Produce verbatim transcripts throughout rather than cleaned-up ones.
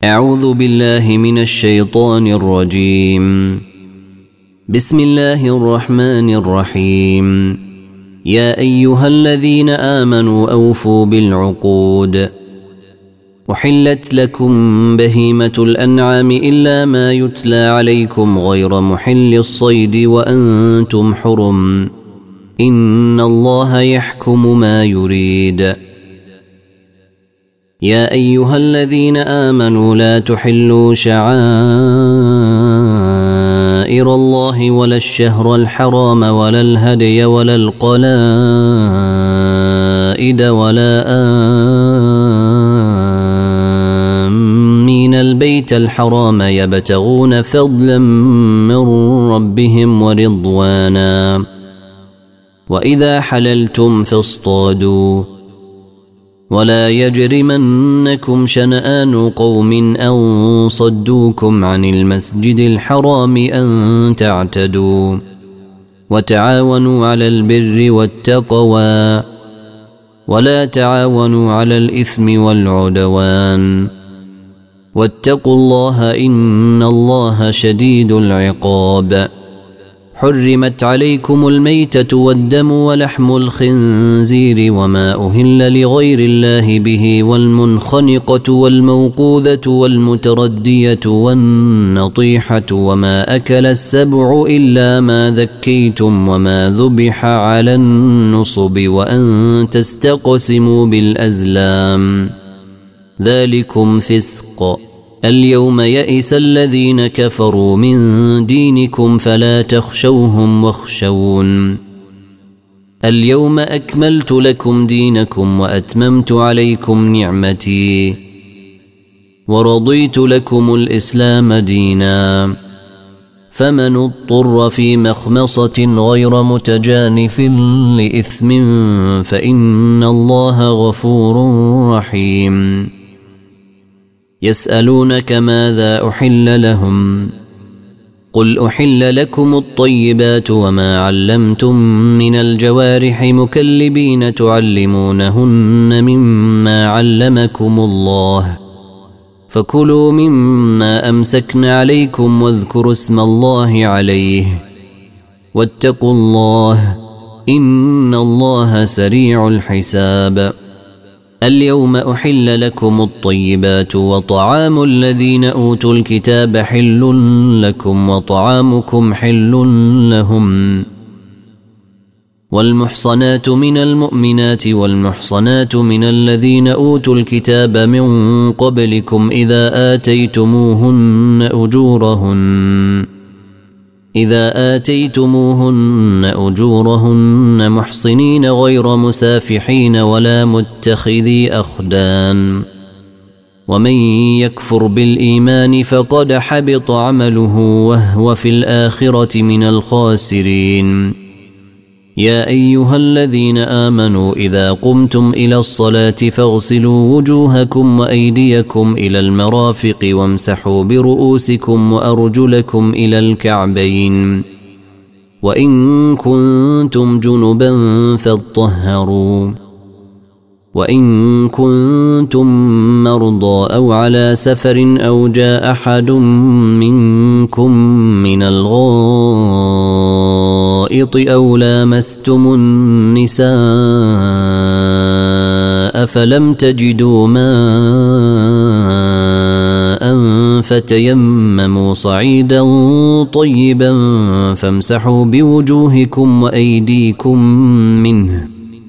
أعوذ بالله من الشيطان الرجيم. بسم الله الرحمن الرحيم. يا أيها الذين آمنوا أوفوا بالعقود. أحلت لكم بهيمة الأنعام إلا ما يتلى عليكم غير محل الصيد وأنتم حرم، إن الله يحكم ما يريد. يا أيها الذين آمنوا لا تحلوا شعائر الله ولا الشهر الحرام ولا الهدي ولا القلائد ولا آمين البيت الحرام يبتغون فضلا من ربهم ورضوانا، وإذا حللتم فاصطادوا، ولا يجرمنكم شنآن قوم أن صدوكم عن المسجد الحرام أن تعتدوا، وتعاونوا على البر والتقوى، ولا تعاونوا على الإثم والعدوان، واتقوا الله إن الله شديد العقاب. حرمت عليكم الميتة والدم ولحم الخنزير وما أهل لغير الله به، والمنخنقة والموقوذة والمتردية والنطيحة وما أكل السبع إلا ما ذكيتم وما ذبح على النصب، وأن تستقسموا بالأزلام، ذلكم فسق. اليوم يئس الذين كفروا من دينكم فلا تخشوهم واخشون. اليوم أكملت لكم دينكم وأتممت عليكم نعمتي ورضيت لكم الإسلام دينا، فمن اضطر في مخمصة غير متجانف لإثم فإن الله غفور رحيم. يسألونك ماذا أحل لهم، قل أحل لكم الطيبات وما علمتم من الجوارح مكلبين تعلمونهن مما علمكم الله، فكلوا مما أمسكن عليكم واذكروا اسم الله عليه، واتقوا الله إن الله سريع الحساب. اليوم أحل لكم الطيبات وطعام الذين أوتوا الكتاب حل لكم وطعامكم حل لهم. والمحصنات من المؤمنات والمحصنات من الذين أوتوا الكتاب من قبلكم إذا آتيتموهن أجورهن إذا آتيتموهن أجورهن محصنين غير مسافحين ولا متخذي أخدان، ومن يكفر بالإيمان فقد حبط عمله وهو في الآخرة من الخاسرين. يا أيها الذين آمنوا إذا قمتم إلى الصلاة فاغسلوا وجوهكم وأيديكم إلى المرافق وامسحوا برؤوسكم وأرجلكم إلى الكعبين، وإن كنتم جنبا فاطهروا، وإن كنتم مرضى أو على سفر أو جاء أحد منكم من الغائط أو لامستم النساء فلم تجدوا ماء فتيمموا صعيدا طيبا فامسحوا بوجوهكم وأيديكم منه،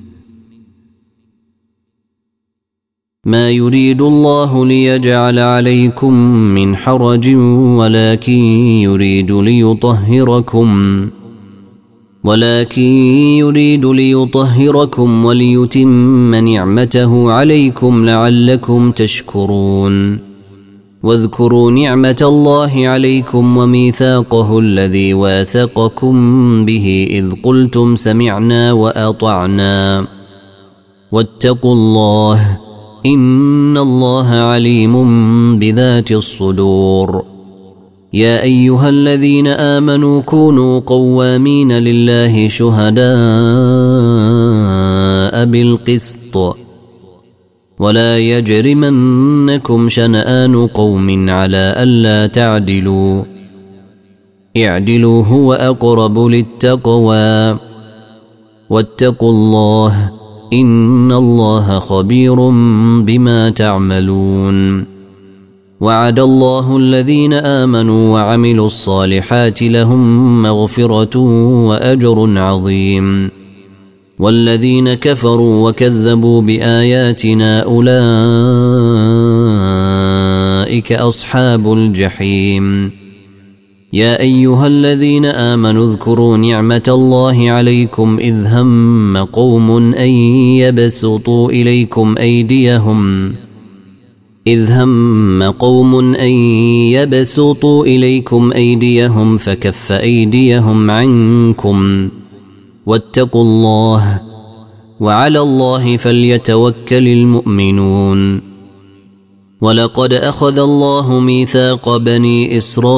ما يريد الله ليجعل عليكم من حرج ولكن يريد ليطهركم ولكن يريد ليطهركم وليتم نعمته عليكم لعلكم تشكرون. واذكروا نعمة الله عليكم وميثاقه الذي واثقكم به إذ قلتم سمعنا وأطعنا، واتقوا الله إن الله عليم بذات الصدور. يا أيها الذين آمنوا كونوا قوامين لله شهداء بالقسط ولا يجرمنكم شنآن قوم على ألا تعدلوا اعدلوا هو أقرب للتقوى واتقوا الله إن الله خبير بما تعملون. وعد الله الذين آمنوا وعملوا الصالحات لهم مغفرة وأجر عظيم، والذين كفروا وكذبوا بآياتنا أولئك أصحاب الجحيم. يا أيها الذين آمنوا اذكروا نعمة الله عليكم إذ هم قوم أن يبسطوا إليكم أيديهم إذ هم قوم أن يبسطوا إليكم أيديهم فكف أيديهم عنكم واتقوا الله وعلى الله فليتوكل المؤمنون. ولقد أخذ الله ميثاق بني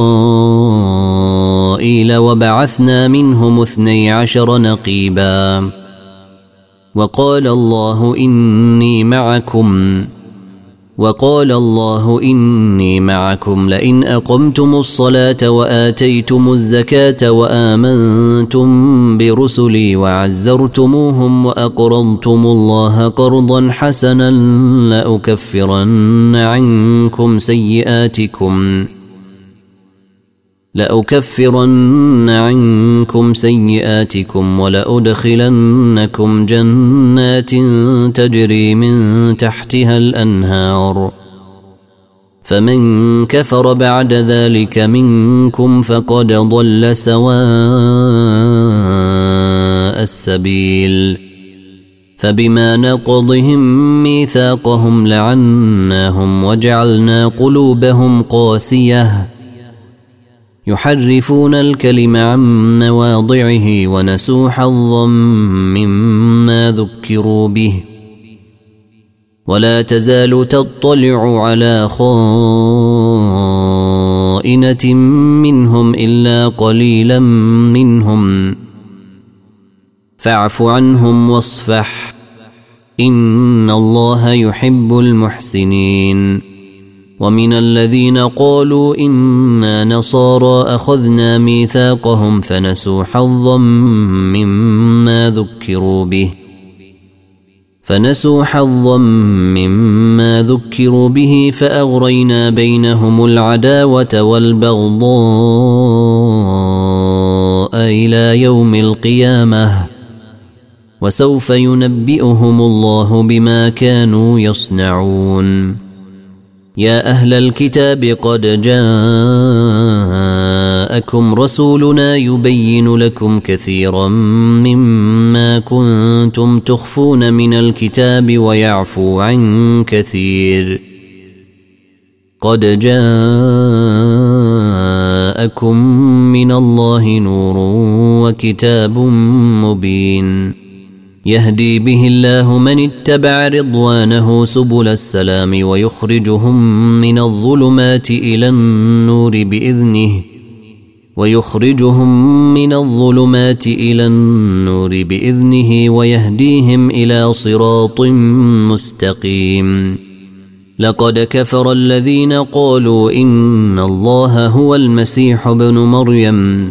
إسرائيل وبعثنا منهم اثني عشر نقيبا وقال الله إني معكم وقال الله إني معكم لئن أقمتم الصلاة وآتيتم الزكاة وآمنتم برسلي وعزرتموهم وأقرضتم الله قرضا حسنا لأكفرن عنكم سيئاتكم لأكفرن عنكم سيئاتكم ولأدخلنكم جنات تجري من تحتها الأنهار فمن كفر بعد ذلك منكم فقد ضل سواء السبيل. فبما نقضهم ميثاقهم لعناهم وجعلنا قلوبهم قاسية يحرفون الكلم عن مواضعه ونسوا حظا مما ذكروا به ولا تزال تطلع على خائنة منهم إلا قليلا منهم فاعف عنهم واصفح إن الله يحب المحسنين. ومن الذين قالوا إنا نصارى أخذنا ميثاقهم فنسوا حظا مما ذكروا به فنسوا حظا مما ذكروا به فأغرينا بينهم العداوة والبغضاء إلى يوم القيامة وسوف ينبئهم الله بما كانوا يصنعون. يا أهل الكتاب قد جاءكم رسولنا يبين لكم كثيرا مما كنتم تخفون من الكتاب ويعفو عن كثير قد جاءكم من الله نور وكتاب مبين يهدي به الله من اتبع رضوانه سبل السلام ويخرجهم من الظلمات إلى النور بإذنه ويخرجهم من الظلمات إلى النور بإذنه ويهديهم إلى صراط مستقيم. لقد كفر الذين قالوا إن الله هو المسيح ابن مريم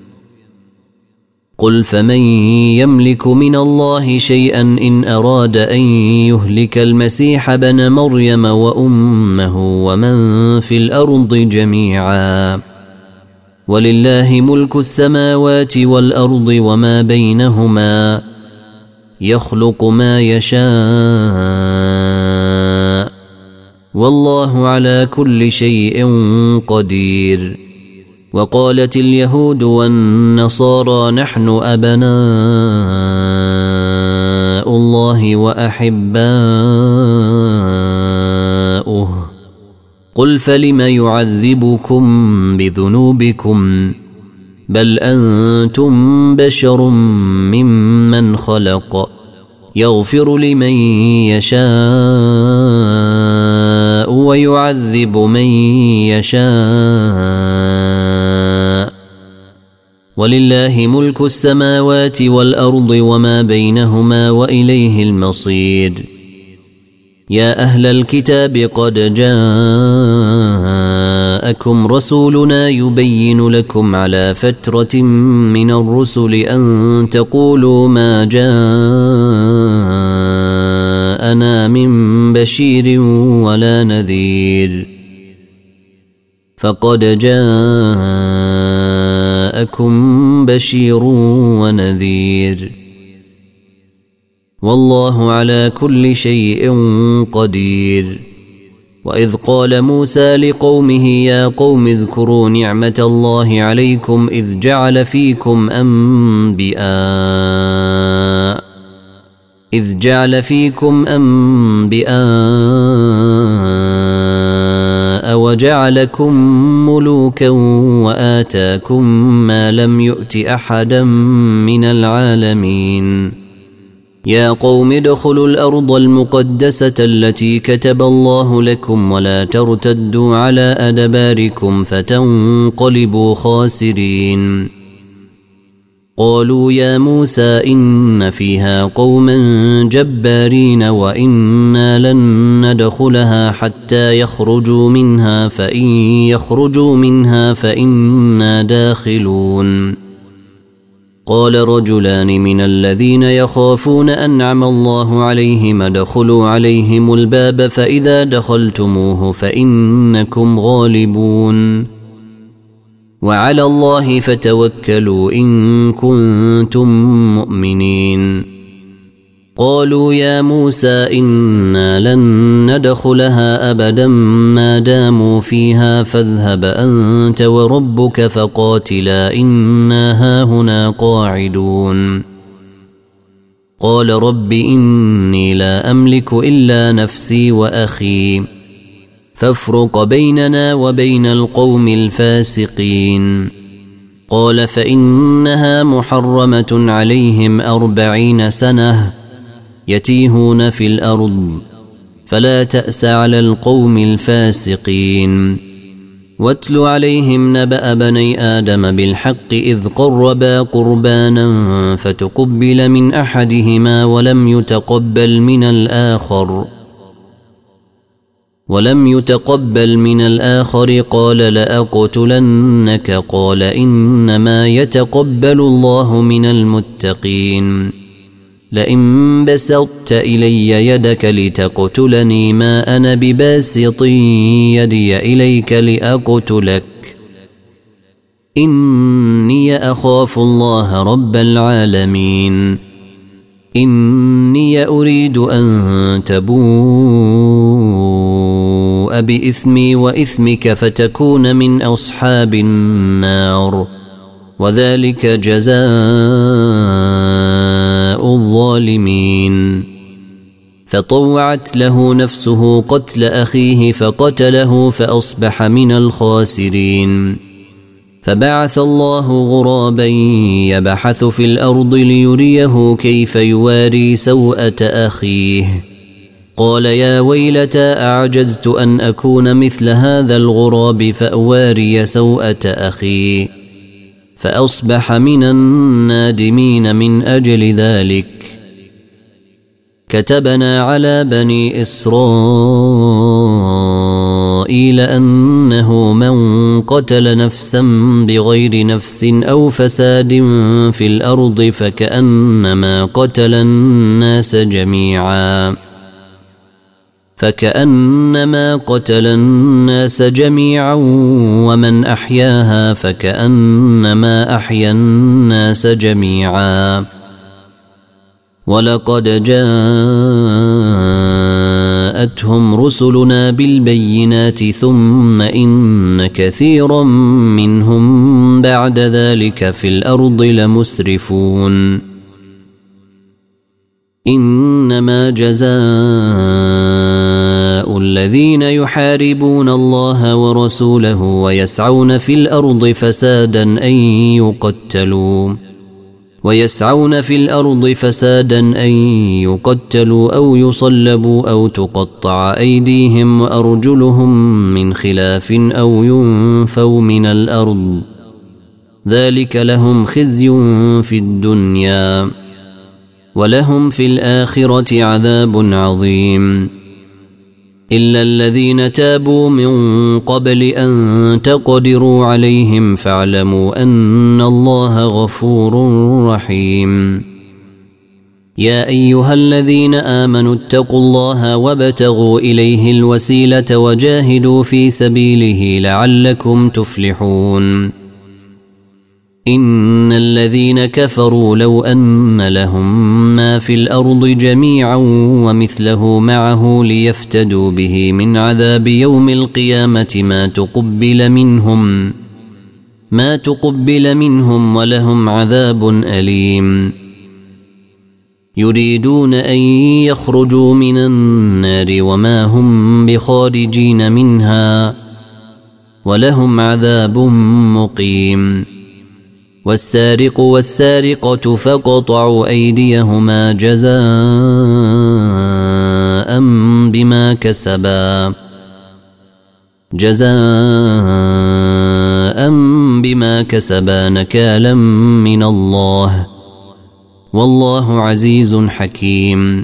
قل فمن يملك من الله شيئا إن أراد أن يهلك المسيح ابن مريم وأمه ومن في الأرض جميعا ولله ملك السماوات والأرض وما بينهما يخلق ما يشاء والله على كل شيء قدير. وقالت اليهود والنصارى نحن أبناء الله وأحباؤه قل فلم يعذبكم بذنوبكم بل أنتم بشر ممن خلق يغفر لمن يشاء ويعذب من يشاء ولله ملك السماوات والأرض وما بينهما وإليه المصير. يا أهل الكتاب قد جاءكم رسولنا يبين لكم على فترة من الرسل أن تقولوا ما جاءنا من بشير ولا نذير فقد جاءكم بشير ونذير والله على كل شيء قدير. وإذ قال موسى لقومه يا قوم اذكروا نعمة الله عليكم إذ جعل فيكم أنبياء إذ جعل فيكم أنبياء وجعلكم ملوكا وآتاكم ما لم يؤت أحدا من العالمين. يا قوم ادخلوا الأرض المقدسة التي كتب الله لكم ولا ترتدوا على أدباركم فتنقلبوا خاسرين. قالوا يا موسى إن فيها قوما جبارين وإنا لن ندخلها حتى يخرجوا منها فإن يخرجوا منها فإنا داخلون. قال رجلان من الذين يخافون أنعم الله عليهم ادخلوا عليهم الباب فإذا دخلتموه فإنكم غالبون وعلى الله فتوكلوا إن كنتم مؤمنين. قالوا يا موسى إنا لن ندخلها أبدا ما داموا فيها فاذهب أنت وربك فقاتلا إنا هاهنا قاعدون. قال رب إني لا أملك إلا نفسي وأخي فافرق بيننا وبين القوم الفاسقين. قال فإنها محرمة عليهم أربعين سنة يتيهون في الأرض فلا تأس على القوم الفاسقين. واتل عليهم نبأ بني آدم بالحق إذ قربا قربانا فتقبل من أحدهما ولم يتقبل من الآخر ولم يتقبل من الآخر قال لأقتلنك قال إنما يتقبل الله من المتقين. لئن بسطت إلي يدك لتقتلني ما أنا بباسط يدي إليك لأقتلك إني أخاف الله رب العالمين. إني أريد أن تبوء بإثمي وإثمك فتكون من أصحاب النار وذلك جزاء الظالمين. فطوعت له نفسه قتل أخيه فقتله فأصبح من الخاسرين. فبعث الله غرابا يبحث في الأرض ليريه كيف يواري سوءة أخيه قال يا ويلتى أعجزت أن أكون مثل هذا الغراب فأواري سوءة أخي فأصبح من النادمين من أجل ذلك. كتبنا على بني إسرائيل أنه من قتل نفسا بغير نفس أو فساد في الأرض فكأنما قتل الناس جميعا فكأنما قتل الناس جميعا ومن أحياها فكأنما أحيا الناس جميعا. ولقد جاءتهم رسلنا بالبينات ثم إن كثيرا منهم بعد ذلك في الأرض لمسرفون. إنما جزاء الذين يحاربون الله ورسوله ويسعون في الأرض فسادا أن يقتلوا ويسعون في الأرض فسادا أن يقتلوا أو يصلبوا أو تقطع أيديهم وأرجلهم من خلاف أو ينفوا من الأرض ذلك لهم خزي في الدنيا ولهم في الآخرة عذاب عظيم. إلا الذين تابوا من قبل أن تقدروا عليهم فاعلموا أن الله غفور رحيم. يا أيها الذين آمنوا اتقوا الله وابتغوا إليه الوسيلة وجاهدوا في سبيله لعلكم تفلحون. إن الذين كفروا لو أن لهم ما في الأرض جميعا ومثله معه ليفتدوا به من عذاب يوم القيامة ما تقبل منهم ما تقبل منهم ولهم عذاب أليم. يريدون أن يخرجوا من النار وما هم بخارجين منها ولهم عذاب مقيم. والسارق والسارقة فاقطعوا أيديهما جزاء بما كسبا جزاء بما كسبا نكالا من الله والله عزيز حكيم.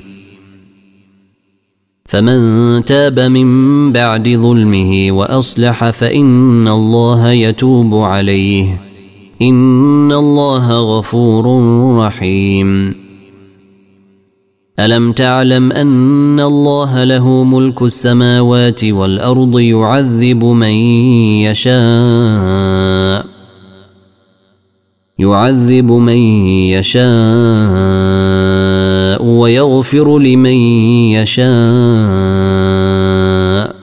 فمن تاب من بعد ظلمه وأصلح فإن الله يتوب عليه إن الله غفور رحيم. ألم تعلم أن الله له ملك السماوات والأرض يعذب من يشاء يعذب من يشاء ويغفر لمن يشاء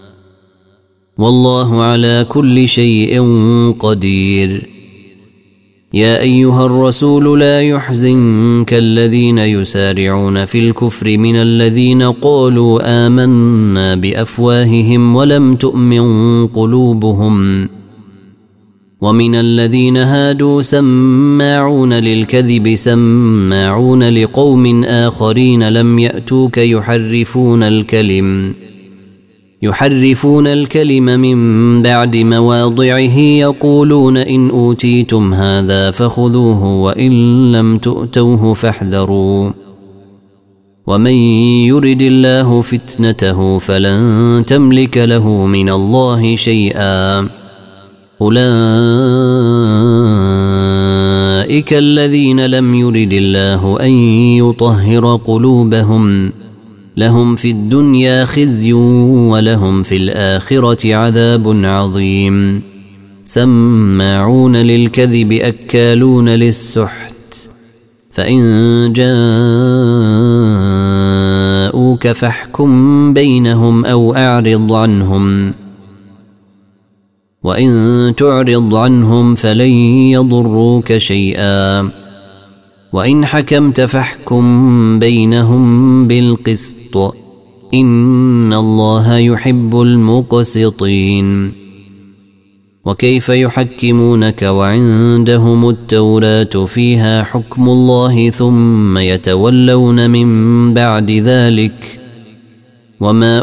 والله على كل شيء قدير. يا أيها الرسول لا يحزنك الذين يسارعون في الكفر من الذين قالوا آمنا بأفواههم ولم تؤمن قلوبهم ومن الذين هادوا سماعون للكذب سماعون لقوم آخرين لم يأتوك يحرفون الكلم يحرفون الكلم من بعد مواضعه يقولون إن أوتيتم هذا فخذوه وإن لم تؤتوه فاحذروا ومن يرد الله فتنته فلن تملك له من الله شيئا. أولئك الذين لم يرد الله أن يطهر قلوبهم لهم في الدنيا خزي ولهم في الآخرة عذاب عظيم. سماعون للكذب أكالون للسحت فإن جاءوك فاحكم بينهم أو أعرض عنهم وإن تعرض عنهم فلن يضروك شيئا وإن حكمت فاحكم بينهم بالقسط إن الله يحب المقسطين. وكيف يحكمونك وعندهم التوراة فيها حكم الله ثم يتولون من بعد ذلك وما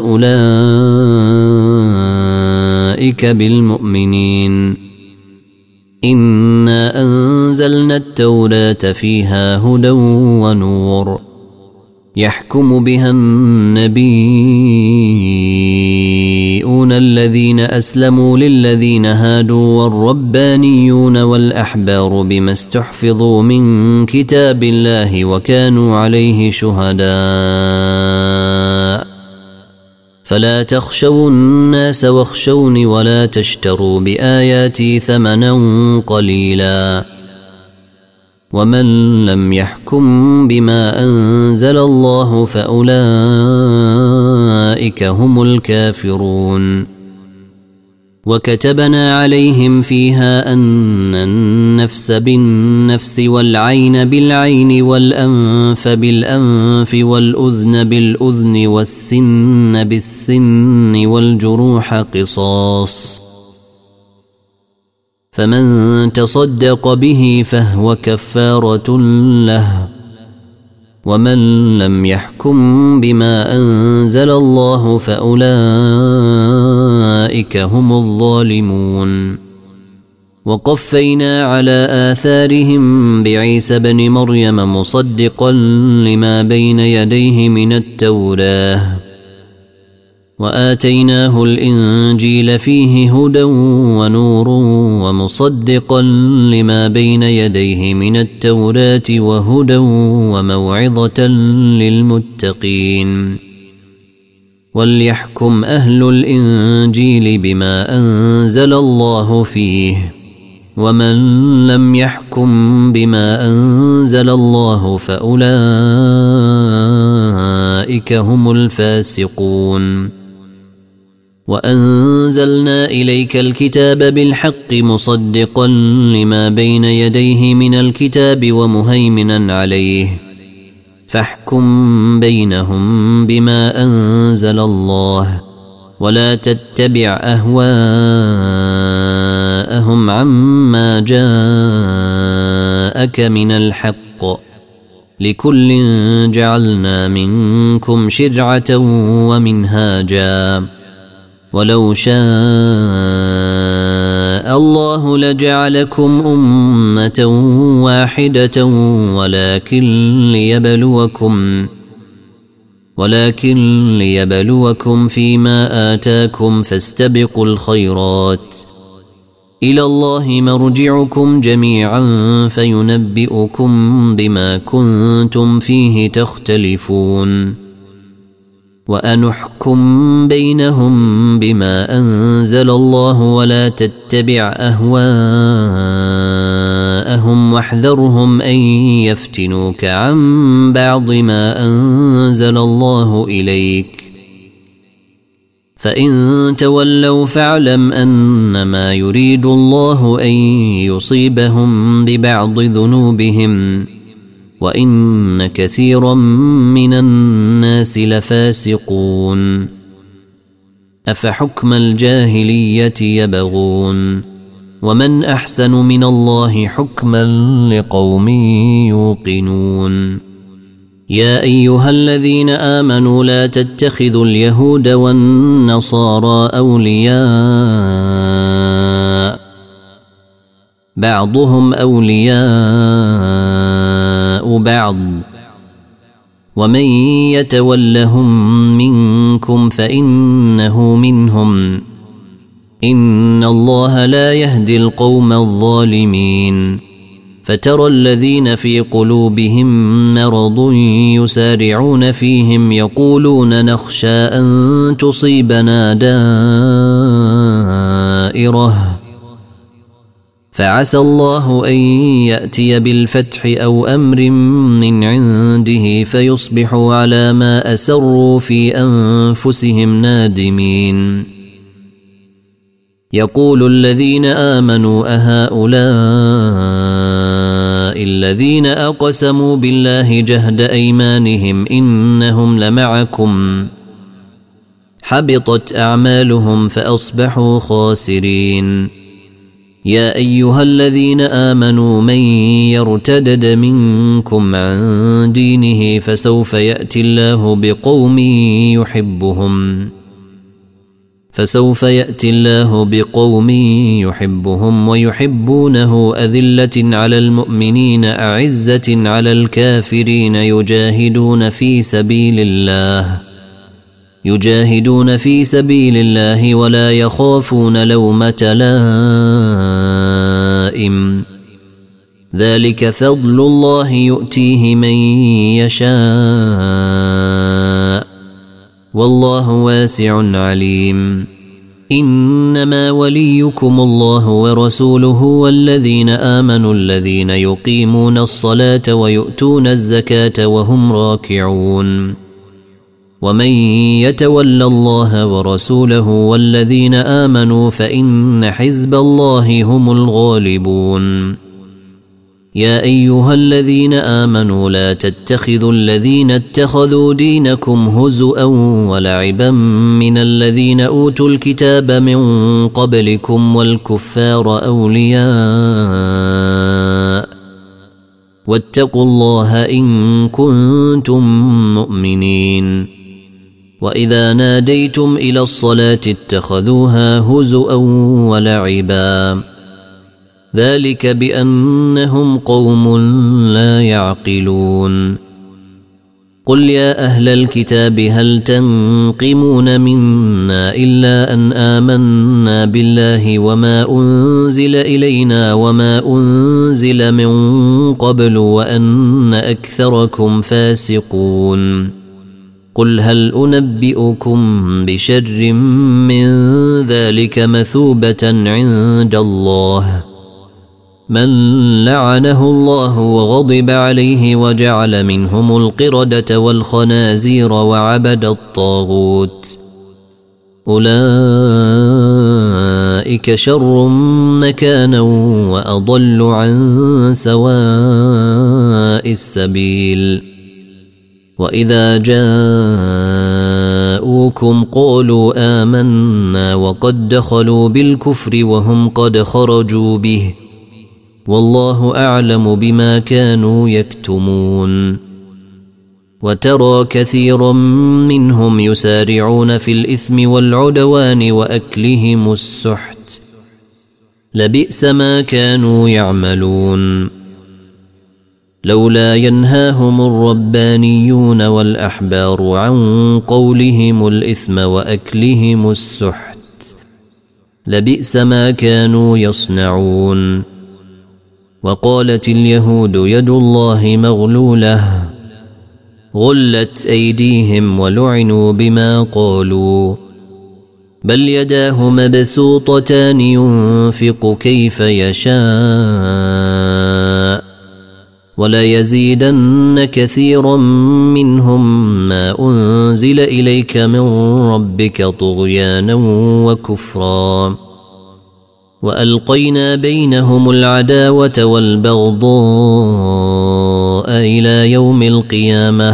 أولئك بالمؤمنين. إنا أنزلنا التوراة فيها هدى ونور يحكم بها النبيون الذين أسلموا للذين هادوا والربانيون والأحبار بما استحفظوا من كتاب الله وكانوا عليه شهداء فلا تخشوا الناس واخشوني ولا تشتروا بآياتي ثمنا قليلا ومن لم يحكم بما أنزل الله فأولئك هم الكافرون. وكتبنا عليهم فيها أن النفس بالنفس والعين بالعين والأنف بالأنف والأذن بالأذن والسن بالسن والجروح قصاص فمن تصدق به فهو كفارة له ومن لم يحكم بما أنزل الله فأولئك هم الظالمون. وقفينا على آثارهم بعيسى بن مريم مصدقا لما بين يديه من التوراة وآتيناه الإنجيل فيه هدى ونور ومصدقا لما بين يديه من التوراة وهدى وموعظة للمتقين وليحكم أهل الإنجيل بما أنزل الله فيه ومن لم يحكم بما أنزل الله فأولئك هم الفاسقون وأنزلنا إليك الكتاب بالحق مصدقا لما بين يديه من الكتاب ومهيمنا عليه فاحكم بينهم بما أنزل الله ولا تتبع أهواءهم عما جاءك من الحق لكل جعلنا منكم شرعة ومنهاجا ولو شاء الله لجعلكم أمة واحدة ولكن ليبلوكم ولكن ليبلوكم فيما آتاكم فاستبقوا الخيرات إلى الله مرجعكم جميعا فينبئكم بما كنتم فيه تختلفون وأنحكم بينهم بما أنزل الله ولا تتبع أهواءهم واحذرهم أن يفتنوك عن بعض ما أنزل الله إليك فإن تولوا فاعلم أنما يريد الله أن يصيبهم ببعض ذنوبهم وإن كثيرا من الناس لفاسقون أفحكم الجاهلية يبغون ومن أحسن من الله حكما لقوم يوقنون يا أيها الذين آمنوا لا تتخذوا اليهود والنصارى أولياء بعضهم أولياء بعض ومن يتولهم منكم فإنه منهم إن الله لا يهدي القوم الظالمين فترى الذين في قلوبهم مرض يسارعون فيهم يقولون نخشى أن تصيبنا دائرة فعسى الله أن يأتي بالفتح أو أمر من عنده فيصبحوا على ما أسروا في أنفسهم نادمين يقول الذين آمنوا أهؤلاء الذين أقسموا بالله جهد أيمانهم إنهم لمعكم حبطت أعمالهم فأصبحوا خاسرين يا أيها الذين آمنوا من يرتدد منكم عن دينه فسوف يأتي الله بقوم يحبهم فسوف يأتي الله بقوم يحبهم ويحبونه أذلة على المؤمنين أعزة على الكافرين يجاهدون في سبيل الله يجاهدون في سبيل الله ولا يخافون لومة لائم ذلك فضل الله يؤتيه من يشاء والله واسع عليم إنما وليكم الله ورسوله والذين آمنوا الذين يقيمون الصلاة ويؤتون الزكاة وهم راكعون ومن يتول الله ورسوله والذين آمنوا فإن حزب الله هم الغالبون يا أيها الذين آمنوا لا تتخذوا الذين اتخذوا دينكم هزؤا ولعبا من الذين أوتوا الكتاب من قبلكم والكفار أولياء واتقوا الله إن كنتم مؤمنين وإذا ناديتم إلى الصلاة اتخذوها هزؤا ولعبا ذلك بأنهم قوم لا يعقلون قل يا أهل الكتاب هل تنقمون منا إلا أن آمنا بالله وما أنزل إلينا وما أنزل من قبل وأن أكثركم فاسقون قل هل أنبئكم بشر من ذلك مثوبة عند الله من لعنه الله وغضب عليه وجعل منهم القردة والخنازير وعبد الطاغوت أولئك شر مكانا وأضل عن سواء السبيل وإذا جاءوكم قالوا آمنا وقد دخلوا بالكفر وهم قد خرجوا به والله أعلم بما كانوا يكتمون وترى كثيرا منهم يسارعون في الإثم والعدوان وأكلهم السحت لبئس ما كانوا يعملون لولا ينهاهم الربانيون والأحبار عن قولهم الإثم وأكلهم السحت لبئس ما كانوا يصنعون وقالت اليهود يد الله مغلولة غلت أيديهم ولعنوا بما قالوا بل يداه مبسوطتان ينفق كيف يشاء ولا يزيدن كثيرا منهم ما أنزل إليك من ربك طغيانا وكفرا وألقينا بينهم العداوة والبغضاء إلى يوم القيامة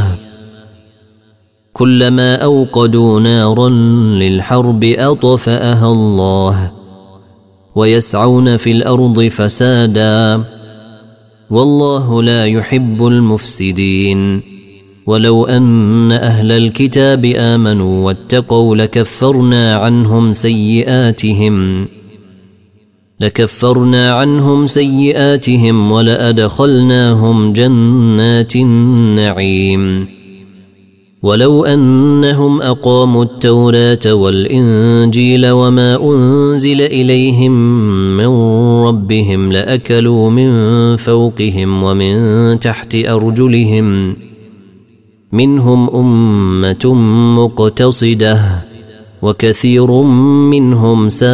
كلما أوقدوا نارا للحرب أطفأها الله ويسعون في الأرض فسادا والله لا يحب المفسدين ولو أن أهل الكتاب آمنوا واتقوا لكفرنا عنهم سيئاتهم لكفرنا عنهم سيئاتهم ولأدخلناهم جنات النعيم ولو أنهم أقاموا التوراة والإنجيل وما أنزل إليهم من ربهم لأكلوا من فوقهم ومن تحت أرجلهم منهم أمة مقتصدة وكثير منهم ساء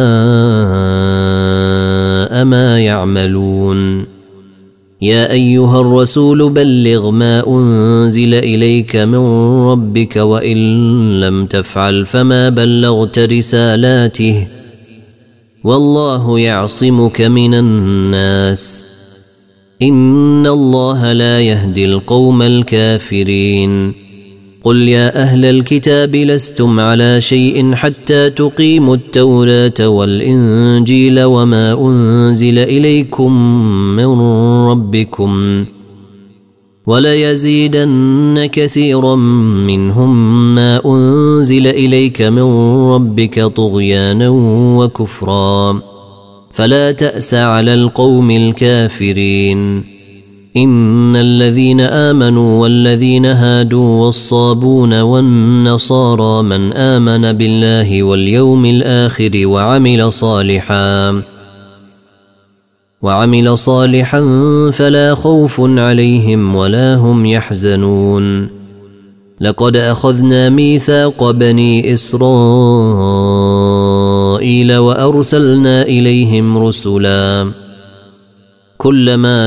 ما يعملون يا أيها الرسول بلغ ما أنزل إليك من ربك وإن لم تفعل فما بلغت رسالاته والله يعصمك من الناس إن الله لا يهدي القوم الكافرين قل يا أهل الكتاب لستم على شيء حتى تقيموا التوراة والإنجيل وما أنزل إليكم من ربكم وليزيدن كثيرا منهم ما أنزل إليك من ربك طغيانا وكفرا فلا تأس على القوم الكافرين إن الذين آمنوا والذين هادوا والصابون والنصارى من آمن بالله واليوم الآخر وعمل صالحا وعمل صالحا فلا خوف عليهم ولا هم يحزنون لقد أخذنا ميثاق بني إسرائيل وأرسلنا إليهم رسلا كلما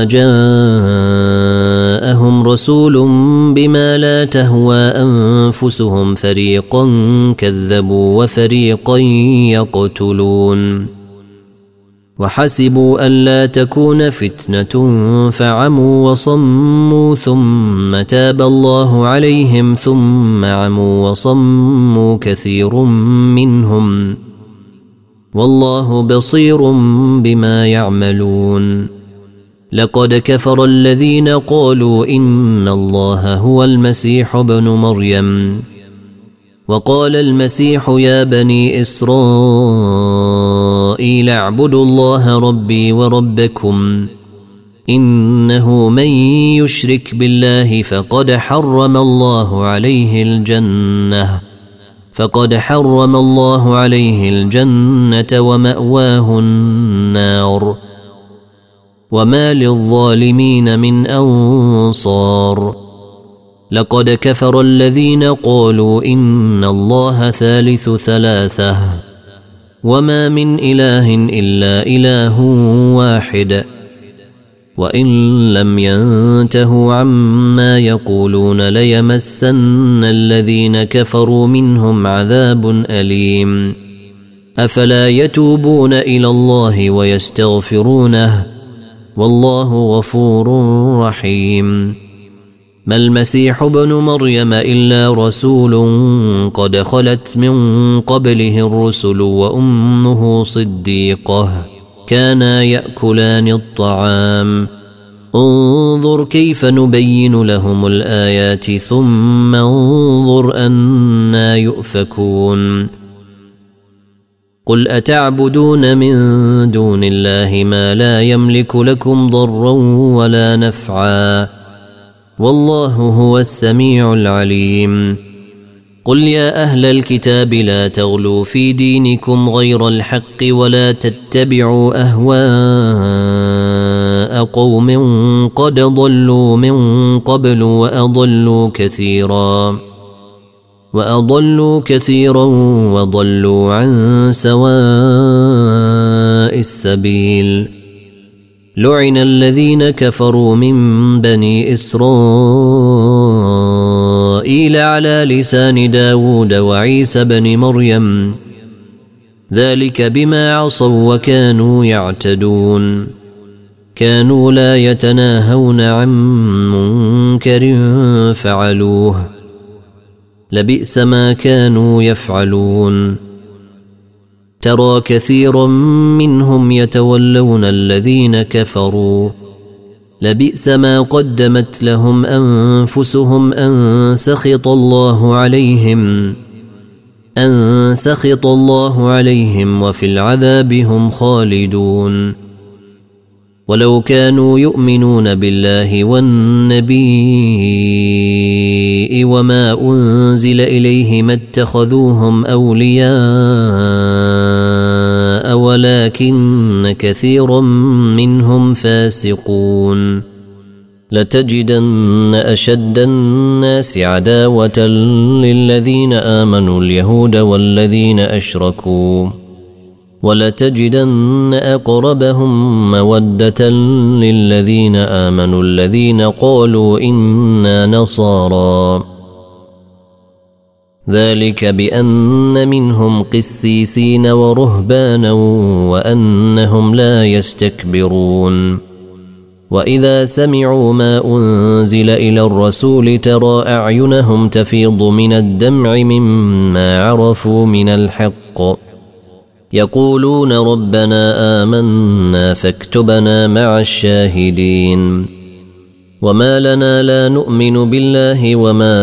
جاءهم رسول بما لا تهوى أنفسهم فريقا كذبوا وفريقا يقتلون وحسبوا ألا تكون فتنة فعموا وصموا ثم تاب الله عليهم ثم عموا وصموا كثير منهم والله بصير بما يعملون لقد كفر الذين قالوا إن الله هو المسيح ابن مريم وقال المسيح يا بني إسرائيل اعبدوا الله ربي وربكم إنه من يشرك بالله فقد حرم الله عليه الجنة فقد حرم الله عليه الجنة ومأواه النار وما للظالمين من أنصار لقد كفر الذين قالوا إن الله ثالث ثلاثة وما من إله إلا إله واحد وإن لم ينتهوا عما يقولون ليمسن الذين كفروا منهم عذاب أليم أفلا يتوبون إلى الله ويستغفرونه والله غفور رحيم ما المسيح ابن مريم إلا رسول قد خلت من قبله الرسل وأمه صديقة كانا يأكلان الطعام انظر كيف نبين لهم الآيات ثم انظر أنا يؤفكون قل أتعبدون من دون الله ما لا يملك لكم ضرا ولا نفعا والله هو السميع العليم قل يا أهل الكتاب لا تغلوا في دينكم غير الحق ولا تتبعوا أهواء قوم قد ضلوا من قبل وأضلوا كثيرا وأضلوا كثيرا وضلوا عن سواء السبيل لعن الذين كفروا من بني إسرائيل على لسان داود وعيسى بن مريم ذلك بما عصوا وكانوا يعتدون كانوا لا يتناهون عن منكر فعلوه لبئس ما كانوا يفعلون ترى كثيرا منهم يتولون الذين كفروا لبئس ما قدمت لهم أنفسهم أن سخط الله عليهم أن سخط الله عليهم وفي العذاب هم خالدون ولو كانوا يؤمنون بالله والنبي وما أنزل إليه ما اتخذوهم أولياء ولكن كثيرا منهم فاسقون لتجدن أشد الناس عداوة للذين آمنوا اليهود والذين أشركوا ولتجدن أقربهم مودة للذين آمنوا الذين قالوا إنا نصارى ذلك بأن منهم قسيسين ورهبانا وأنهم لا يستكبرون وإذا سمعوا ما أنزل إلى الرسول ترى أعينهم تفيض من الدمع مما عرفوا من الحق يقولون ربنا آمنا فاكتبنا مع الشاهدين وما لنا لا نؤمن بالله وما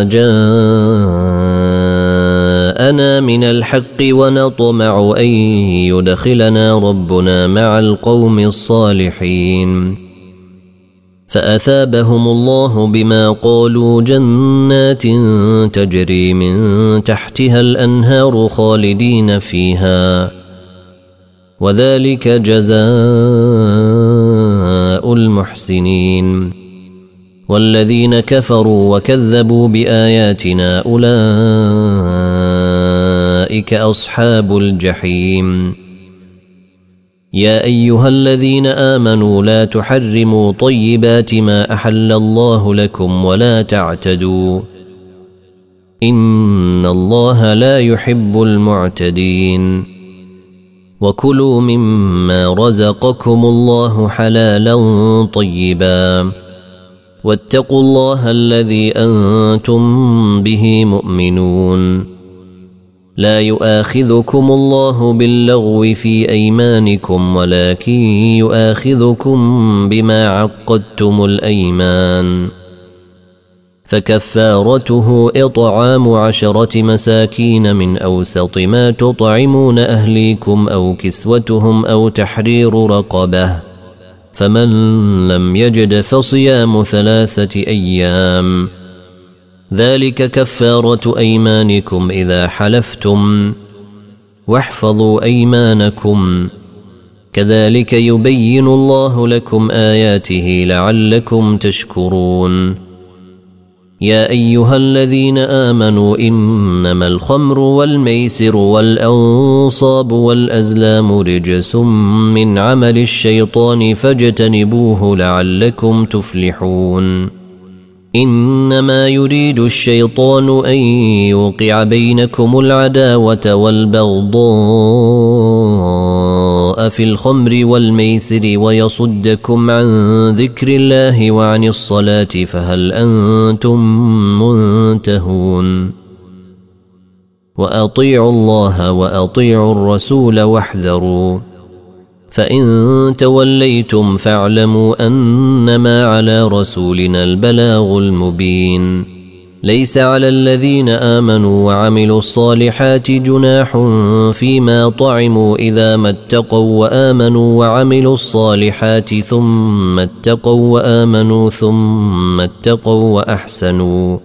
جاءنا من الحق ونطمع أن يدخلنا ربنا مع القوم الصالحين فأثابهم الله بما قالوا جنات تجري من تحتها الأنهار خالدين فيها وذلك جزاء المحسنين والذين كفروا وكذبوا بآياتنا أولئك أصحاب الجحيم يا أيها الذين آمنوا لا تحرموا طيبات ما أحل الله لكم ولا تعتدوا إن الله لا يحب المعتدين وكلوا مما رزقكم الله حلالا طيبا واتقوا الله الذي أنتم به مؤمنون لا يؤاخذكم الله باللغو في أيمانكم ولكن يؤاخذكم بما عقدتم الأيمان فكفارته إطعام عشرة مساكين من أوسط ما تطعمون أهليكم أو كسوتهم أو تحرير رقبة فمن لم يجد فصيام ثلاثة أيام ذلك كفارة أيمانكم إذا حلفتم واحفظوا أيمانكم كذلك يبين الله لكم آياته لعلكم تشكرون يا أيها الذين آمنوا إنما الخمر والميسر والأنصاب والأزلام رجس من عمل الشيطان فاجتنبوه لعلكم تفلحون إنما يريد الشيطان أن يوقع بينكم العداوة والبغضاء في الخمر والميسر ويصدكم عن ذكر الله وعن الصلاة فهل أنتم منتهون وأطيعوا الله وأطيعوا الرسول واحذروا فإن توليتم فاعلموا أنما على رسولنا البلاغ المبين ليس على الذين آمنوا وعملوا الصالحات جناح فيما طعموا إذا ما اتقوا وآمنوا وعملوا الصالحات ثم اتقوا وآمنوا ثم اتقوا وأحسنوا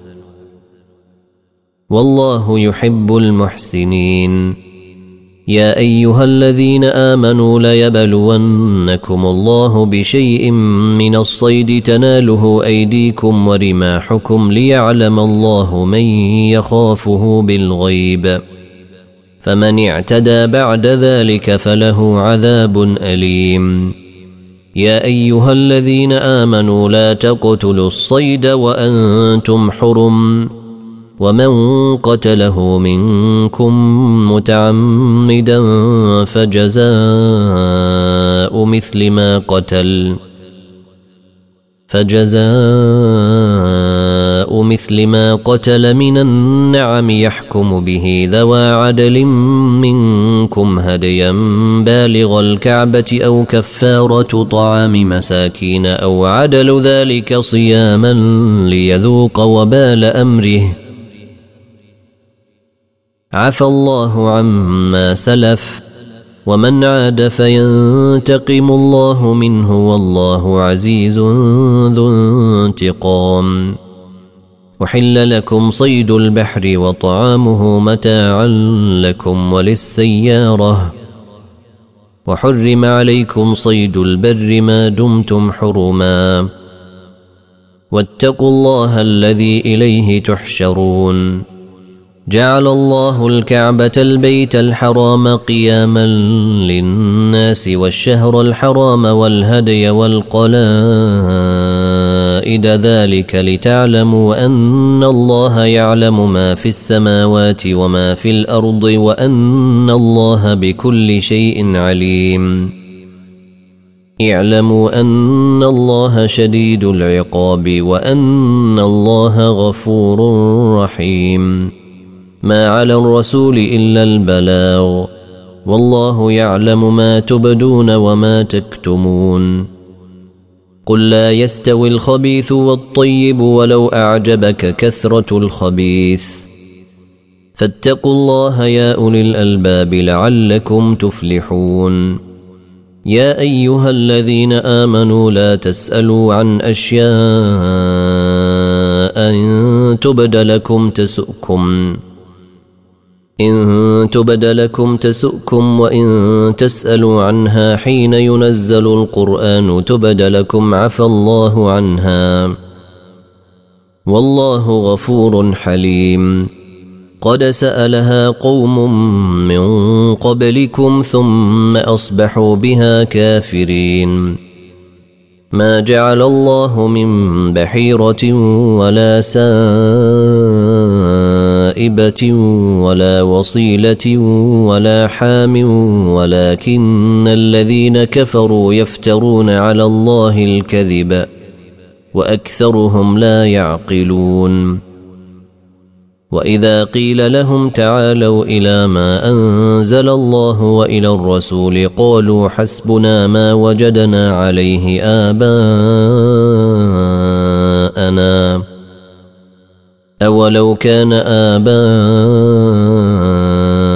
والله يحب المحسنين يا أيها الذين آمنوا ليبلونكم الله بشيء من الصيد تناله أيديكم ورماحكم ليعلم الله من يخافه بالغيب فمن اعتدى بعد ذلك فله عذاب أليم يا أيها الذين آمنوا لا تقتلوا الصيد وأنتم حرم ومن قتله منكم متعمدا فجزاء مثل ما قتل فجزاء مثل ما قتل من النعم يحكم به ذوى عدل منكم هديا بالغ الكعبة أو كفارة طعام مساكين أو عدل ذلك صياما ليذوق وبال أمره عفى الله عما سلف ومن عاد فينتقم الله منه والله عزيز ذو انتقام وحل لكم صيد البحر وطعامه متاعا لكم وللسيارة وحرم عليكم صيد البر ما دمتم حرما واتقوا الله الذي إليه تحشرون جعل الله الكعبة البيت الحرام قياما للناس والشهر الحرام والهدي والقلائد ذلك لتعلموا أن الله يعلم ما في السماوات وما في الأرض وأن الله بكل شيء عليم اعلموا أن الله شديد العقاب وأن الله غفور رحيم ما على الرسول إلا البلاغ والله يعلم ما تبدون وما تكتمون قل لا يستوي الخبيث والطيب ولو أعجبك كثرة الخبيث فاتقوا الله يا أولي الألباب لعلكم تفلحون يا أيها الذين آمنوا لا تسألوا عن أشياء إن تبد لكم تسؤكم إن تبد لكم تسؤكم وإن تسألوا عنها حين ينزل القرآن تبد لكم عفى الله عنها والله غفور حليم قد سألها قوم من قبلكم ثم أصبحوا بها كافرين ما جعل الله من بحيرة ولا سائبة ولا وصيلة ولا حام ولكن الذين كفروا يفترون على الله الكذب وأكثرهم لا يعقلون وإذا قيل لهم تعالوا إلى ما أنزل الله وإلى الرسول قالوا حسبنا ما وجدنا عليه آباءنا أولو كان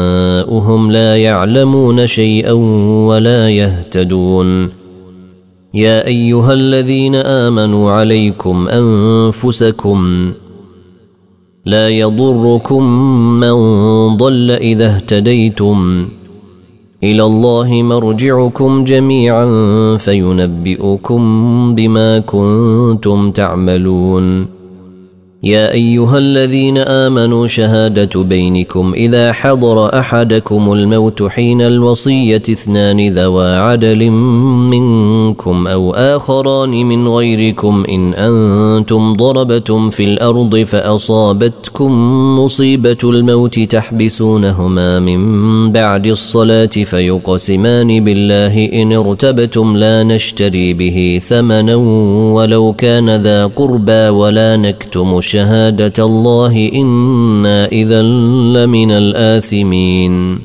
آباؤهم لا يعلمون شيئا ولا يهتدون يا أيها الذين آمنوا عليكم أنفسكم لا يضركم من ضل إذا اهتديتم إلى الله مرجعكم جميعا فينبئكم بما كنتم تعملون. يا أيها الذين آمنوا شهادة بينكم إذا حضر أحدكم الموت حين الوصية اثنان ذوى عدل منكم أو آخران من غيركم إن أنتم ضربتم في الأرض فأصابتكم مصيبة الموت تحبسونهما من بعد الصلاة فيقسمان بالله إن ارتبتم لا نشتري به ثمنا ولو كان ذا قربى ولا نكتم شهادة الله إنا إذا لمن الآثمين.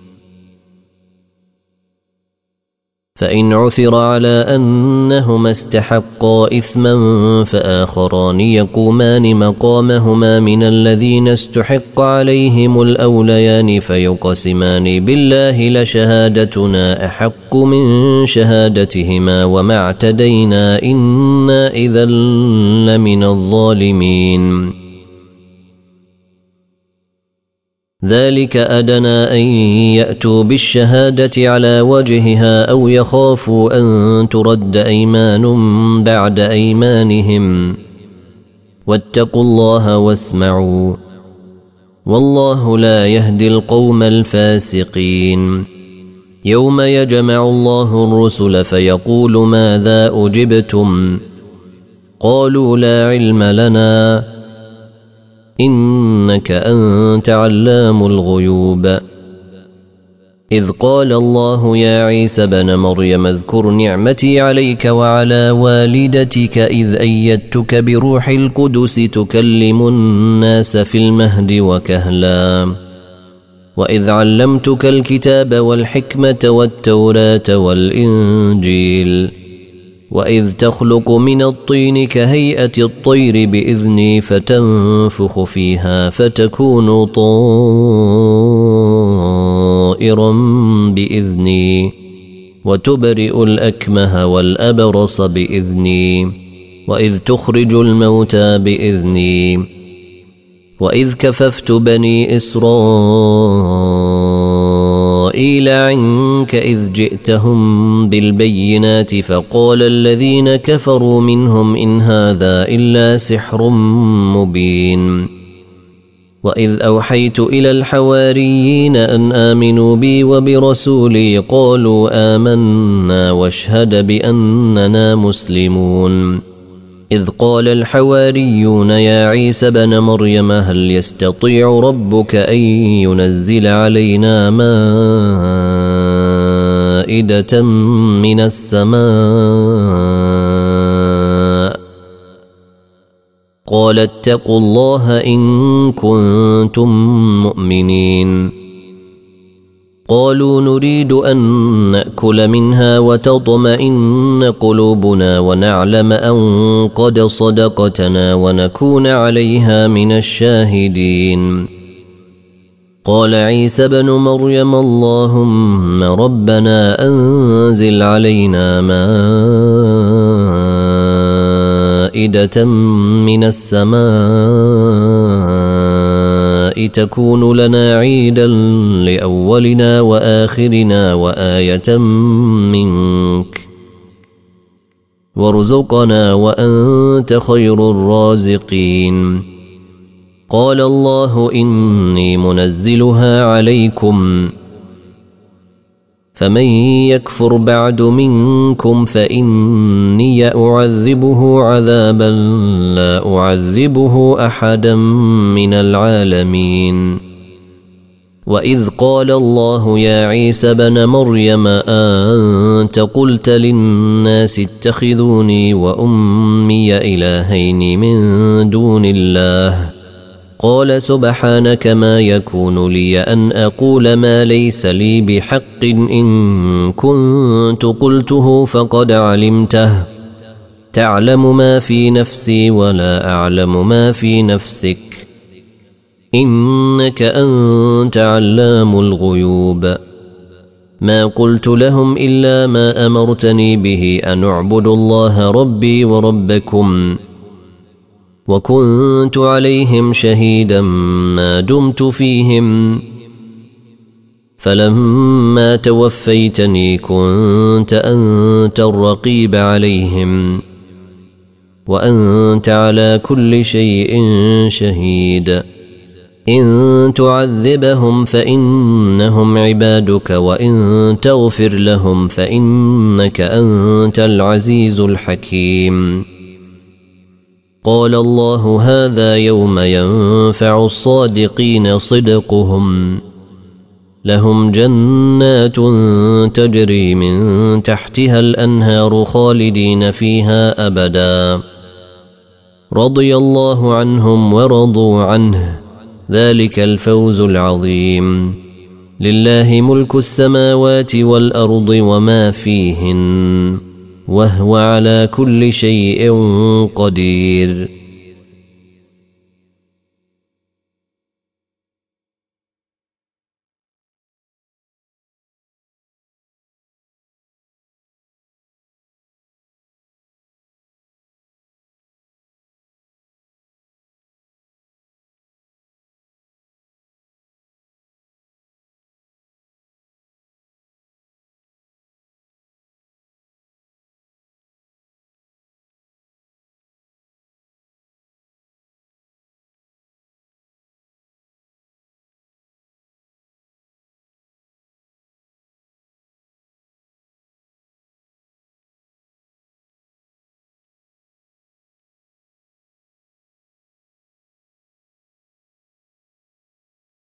فإن عثر على أنهما استحقا إثما فآخران يقومان مقامهما من الذين استحق عليهم الأوليان فيقسمان بالله لشهادتنا أحق من شهادتهما وما اعتدينا إنا إذا لمن الظالمين. ذلك أدنى أن يأتوا بالشهادة على وجهها أو يخافوا أن ترد أيمان بعد أيمانهم واتقوا الله واسمعوا والله لا يهدي القوم الفاسقين. يوم يجمع الله الرسل فيقول ماذا أجبتم قالوا لا علم لنا إنك أنت علام الغيوب. إذ قال الله يا عيسى ابن مريم اذكر نعمتي عليك وعلى والدتك إذ أيدتك بروح القدس تكلم الناس في المهد وكهلا وإذ علمتك الكتاب والحكمة والتوراة والإنجيل وإذ تخلق من الطين كهيئة الطير بإذني فتنفخ فيها فتكون طائرا بإذني وتبرئ الأكمه والأبرص بإذني وإذ تخرج الموتى بإذني وإذ كففت بني إسرائيل عنك إذ جئتهم بالبينات فقال الذين كفروا منهم إن هذا إلا سحر مبين. وإذ أوحيت إلى الحواريين أن آمنوا بي وبرسولي قالوا آمنا واشهد بأننا مسلمون. إذ قال الحواريون يا عيسى ابن مريم هل يستطيع ربك أن ينزل علينا مائدة من السماء قال اتقوا الله إن كنتم مؤمنين. قالوا نريد أن نأكل منها وتطمئن قلوبنا ونعلم أن قد صدقتنا ونكون عليها من الشاهدين. قال عيسى ابن مريم اللهم ربنا أنزل علينا مائدة من السماء تكون لنا عيدا لأولنا وآخرنا وآية منك وارزقنا وأنت خير الرازقين. قال الله إني منزلها عليكم فمن يكفر بعد منكم فإني أعذبه عذابا لا أعذبه أحدا من العالمين. وإذ قال الله يا عيسى ابن مريم أنت قلت للناس اتخذوني وأمي إلهين من دون الله قال سبحانك ما يكون لي أن أقول ما ليس لي بحق إن كنت قلته فقد علمته تعلم ما في نفسي ولا أعلم ما في نفسك إنك أنت علام الغيوب. ما قلت لهم إلا ما أمرتني به أن اعبدوا الله ربي وربكم وكنت عليهم شهيدا ما دمت فيهم فلما توفيتني كنت أنت الرقيب عليهم وأنت على كل شيء شهيد إن تعذبهم فإنهم عبادك وإن تغفر لهم فإنك أنت العزيز الحكيم. قال الله هذا يوم ينفع الصادقين صدقهم لهم جنات تجري من تحتها الأنهار خالدين فيها أبدا رضي الله عنهم ورضوا عنه ذلك الفوز العظيم. لله ملك السماوات والأرض وما فيهن وهو على كل شيء قدير.